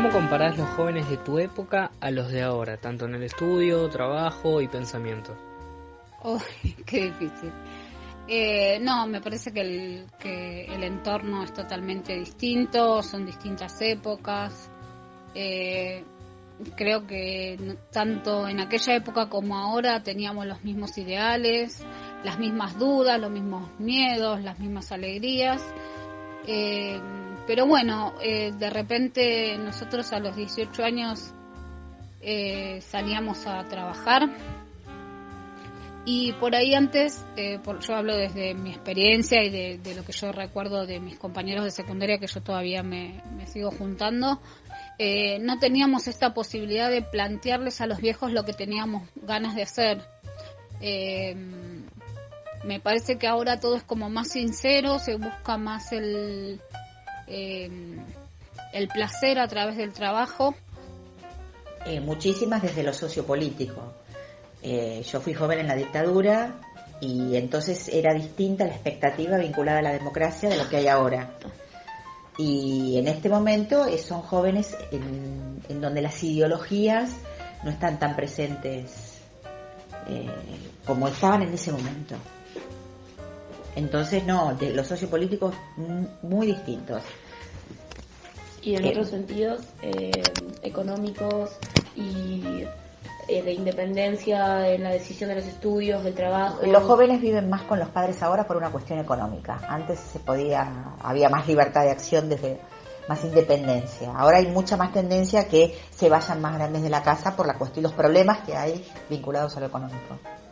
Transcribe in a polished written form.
¿Cómo comparás los jóvenes de tu época a los de ahora, tanto en el estudio, trabajo y pensamiento? Oh, qué difícil. No, me parece que el entorno es totalmente distinto, son distintas épocas. Creo que tanto en aquella época como ahora teníamos los mismos ideales, las mismas dudas, los mismos miedos, las mismas alegrías. Pero bueno, de repente nosotros a los 18 años salíamos a trabajar. Y por ahí antes, yo hablo desde mi experiencia y de lo que yo recuerdo de mis compañeros de secundaria, que yo todavía me sigo juntando, no teníamos esta posibilidad de plantearles a los viejos lo que teníamos ganas de hacer. Me parece que ahora todo es como más sincero, se busca más el placer a través del trabajo. Muchísimas desde lo sociopolítico. Yo fui joven en la dictadura y entonces era distinta la expectativa vinculada a la democracia de lo que hay ahora. Y en este momento son jóvenes en donde las ideologías no están tan presentes como estaban en ese momento. Entonces no, de los sociopolíticos muy distintos. Y en otros sentidos económicos y de independencia en la decisión de los estudios, del trabajo. Los jóvenes viven más con los padres ahora por una cuestión económica. Antes había más libertad de acción, más independencia. Ahora hay mucha más tendencia a que se vayan más grandes de la casa por los problemas que hay vinculados a lo económico.